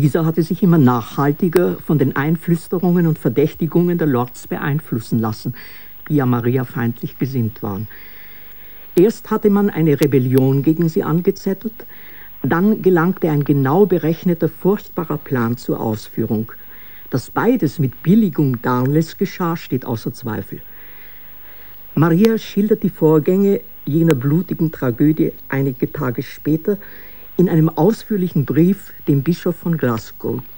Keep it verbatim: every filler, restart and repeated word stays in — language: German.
Dieser hatte sich immer nachhaltiger von den Einflüsterungen und Verdächtigungen der Lords beeinflussen lassen, die ja Maria feindlich gesinnt waren. Erst hatte man eine Rebellion gegen sie angezettelt, dann gelangte ein genau berechneter, furchtbarer Plan zur Ausführung. Dass beides mit Billigung Darnleys geschah, steht außer Zweifel. Maria schildert die Vorgänge jener blutigen Tragödie einige Tage später in einem ausführlichen Brief dem Bischof von Glasgow.